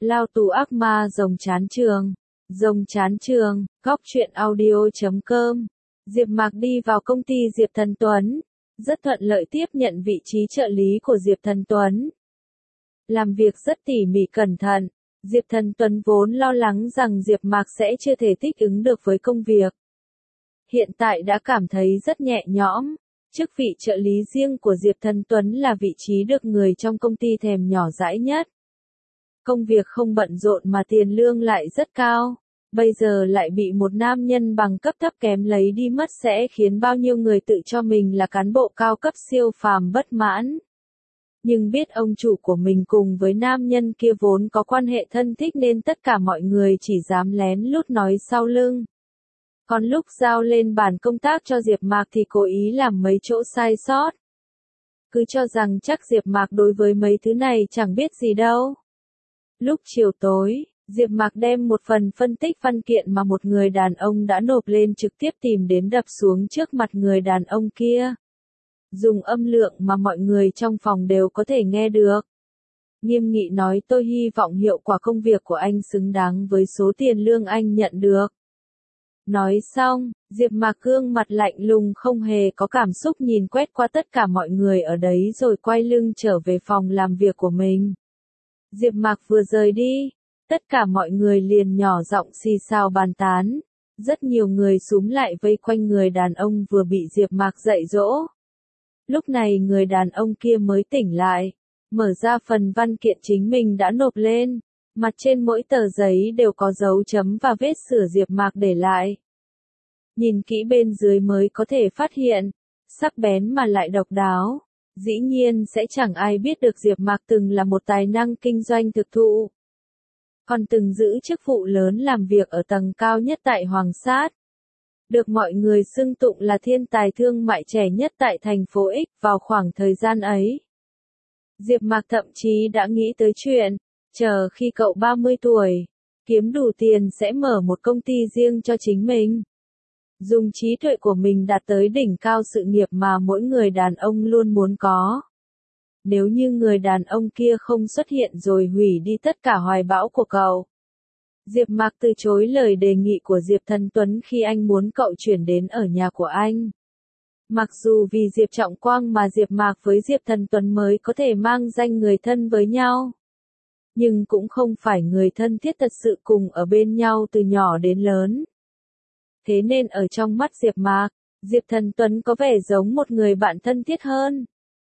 Lao tù ác ma rồng chán trường. Rồng chán trường, góc truyện audio.com. Diệp Mạc đi vào công ty Diệp Thần Tuấn, rất thuận lợi tiếp nhận vị trí trợ lý của Diệp Thần Tuấn. Làm việc rất tỉ mỉ cẩn thận, Diệp Thần Tuấn vốn lo lắng rằng Diệp Mạc sẽ chưa thể thích ứng được với công việc. Hiện tại đã cảm thấy rất nhẹ nhõm, chức vị trợ lý riêng của Diệp Thần Tuấn là vị trí được người trong công ty thèm nhỏ dãi nhất. Công việc không bận rộn mà tiền lương lại rất cao, bây giờ lại bị một nam nhân bằng cấp thấp kém lấy đi mất sẽ khiến bao nhiêu người tự cho mình là cán bộ cao cấp siêu phàm bất mãn. Nhưng biết ông chủ của mình cùng với nam nhân kia vốn có quan hệ thân thích nên tất cả mọi người chỉ dám lén lút nói sau lưng. Còn lúc giao lên bàn công tác cho Diệp Mạc thì cố ý làm mấy chỗ sai sót. Cứ cho rằng chắc Diệp Mạc đối với mấy thứ này chẳng biết gì đâu. Lúc chiều tối, Diệp Mạc đem một phần phân tích văn kiện mà một người đàn ông đã nộp lên trực tiếp tìm đến đập xuống trước mặt người đàn ông kia. Dùng âm lượng mà mọi người trong phòng đều có thể nghe được. Nghiêm nghị nói tôi hy vọng hiệu quả công việc của anh xứng đáng với số tiền lương anh nhận được. Nói xong, Diệp Mạc gương mặt lạnh lùng không hề có cảm xúc nhìn quét qua tất cả mọi người ở đấy rồi quay lưng trở về phòng làm việc của mình. Diệp Mạc vừa rời đi, tất cả mọi người liền nhỏ giọng xì xào bàn tán. Rất nhiều người xúm lại vây quanh người đàn ông vừa bị Diệp Mạc dạy dỗ. Lúc này người đàn ông kia mới tỉnh lại, mở ra phần văn kiện chính mình đã nộp lên, mặt trên mỗi tờ giấy đều có dấu chấm và vết sửa Diệp Mạc để lại. Nhìn kỹ bên dưới mới có thể phát hiện, sắc bén mà lại độc đáo. Dĩ nhiên sẽ chẳng ai biết được Diệp Mạc từng là một tài năng kinh doanh thực thụ. Còn từng giữ chức vụ lớn làm việc ở tầng cao nhất tại Hoàng Sát. Được mọi người xưng tụng là thiên tài thương mại trẻ nhất tại thành phố X vào khoảng thời gian ấy. Diệp Mạc thậm chí đã nghĩ tới chuyện, chờ khi cậu 30 tuổi, kiếm đủ tiền sẽ mở một công ty riêng cho chính mình. Dùng trí tuệ của mình đạt tới đỉnh cao sự nghiệp mà mỗi người đàn ông luôn muốn có. Nếu như người đàn ông kia không xuất hiện rồi hủy đi tất cả hoài bão của cậu. Diệp Mạc từ chối lời đề nghị của Diệp Thần Tuấn khi anh muốn cậu chuyển đến ở nhà của anh. Mặc dù vì Diệp Trọng Quang mà Diệp Mạc với Diệp Thần Tuấn mới có thể mang danh người thân với nhau. Nhưng cũng không phải người thân thiết thật sự cùng ở bên nhau từ nhỏ đến lớn. Thế nên ở trong mắt Diệp Mạc, Diệp Thần Tuấn có vẻ giống một người bạn thân thiết hơn.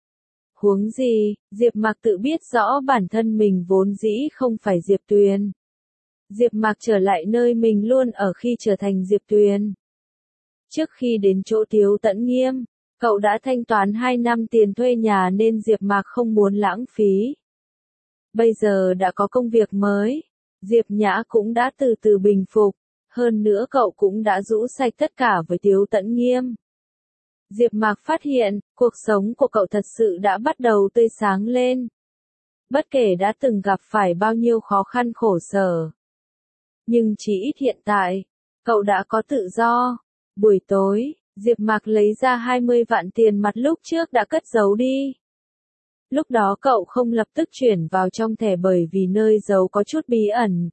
Huống gì, Diệp Mạc tự biết rõ bản thân mình vốn dĩ không phải Diệp Tuyền. Diệp Mạc trở lại nơi mình luôn ở khi trở thành Diệp Tuyền. Trước khi đến chỗ Tiếu Tẫn Nghiêm, cậu đã thanh toán 2 năm tiền thuê nhà nên Diệp Mạc không muốn lãng phí. Bây giờ đã có công việc mới, Diệp Nhã cũng đã từ từ bình phục, hơn nữa cậu cũng đã rũ sạch tất cả với Tiếu Tẫn Nghiêm. Diệp Mạc phát hiện, cuộc sống của cậu thật sự đã bắt đầu tươi sáng lên. Bất kể đã từng gặp phải bao nhiêu khó khăn khổ sở. Nhưng chỉ ít hiện tại, cậu đã có tự do. Buổi tối, Diệp Mạc lấy ra 20 vạn tiền mặt lúc trước đã cất giấu đi. Lúc đó cậu không lập tức chuyển vào trong thẻ bởi vì nơi giấu có chút bí ẩn.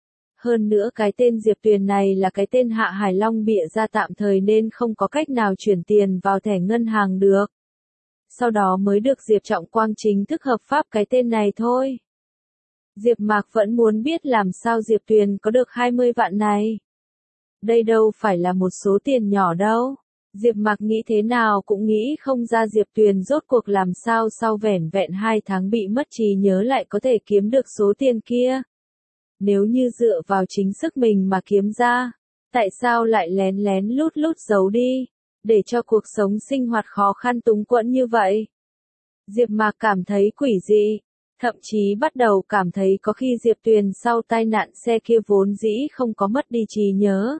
Hơn nữa cái tên Diệp Tuyền này là cái tên Hạ Hải Long bịa ra tạm thời nên không có cách nào chuyển tiền vào thẻ ngân hàng được. Sau đó mới được Diệp Trọng Quang chính thức hợp pháp cái tên này thôi. Diệp Mạc vẫn muốn biết làm sao Diệp Tuyền có được 20 vạn này. Đây đâu phải là một số tiền nhỏ đâu. Diệp Mạc nghĩ thế nào cũng nghĩ không ra Diệp Tuyền rốt cuộc làm sao sau vẻn vẹn 2 tháng bị mất trí nhớ lại có thể kiếm được số tiền kia. Nếu như dựa vào chính sức mình mà kiếm ra, tại sao lại lén lén lút lút giấu đi, để cho cuộc sống sinh hoạt khó khăn túng quẫn như vậy? Diệp Mạc cảm thấy quỷ dị, thậm chí bắt đầu cảm thấy có khi Diệp Tuyền sau tai nạn xe kia vốn dĩ không có mất đi trí nhớ.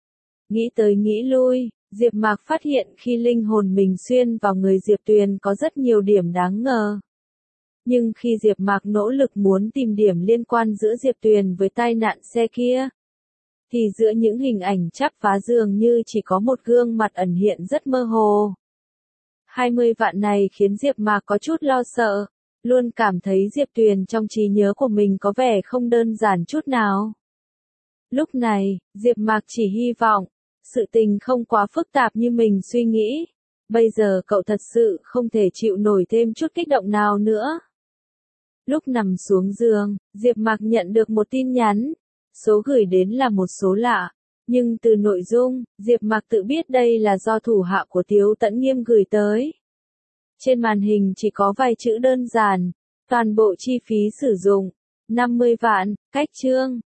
Nghĩ tới nghĩ lui, Diệp Mạc phát hiện khi linh hồn mình xuyên vào người Diệp Tuyền có rất nhiều điểm đáng ngờ. Nhưng khi Diệp Mạc nỗ lực muốn tìm điểm liên quan giữa Diệp Tuyền với tai nạn xe kia, thì giữa những hình ảnh chắp vá dường như chỉ có một gương mặt ẩn hiện rất mơ hồ. 20 vạn này khiến Diệp Mạc có chút lo sợ, Luôn cảm thấy Diệp Tuyền trong trí nhớ của mình có vẻ không đơn giản chút nào. Lúc này, Diệp Mạc chỉ hy vọng, sự tình không quá phức tạp như mình suy nghĩ. Bây giờ cậu thật sự không thể chịu nổi thêm chút kích động nào nữa. Lúc nằm xuống giường, Diệp Mạc nhận được một tin nhắn. Số gửi đến là một số lạ, nhưng từ nội dung, Diệp Mạc tự biết đây là do thủ hạ của Tiếu Tẫn Nghiêm gửi tới. Trên màn hình chỉ có vài chữ đơn giản, toàn bộ chi phí sử dụng, 50 vạn, cách chương.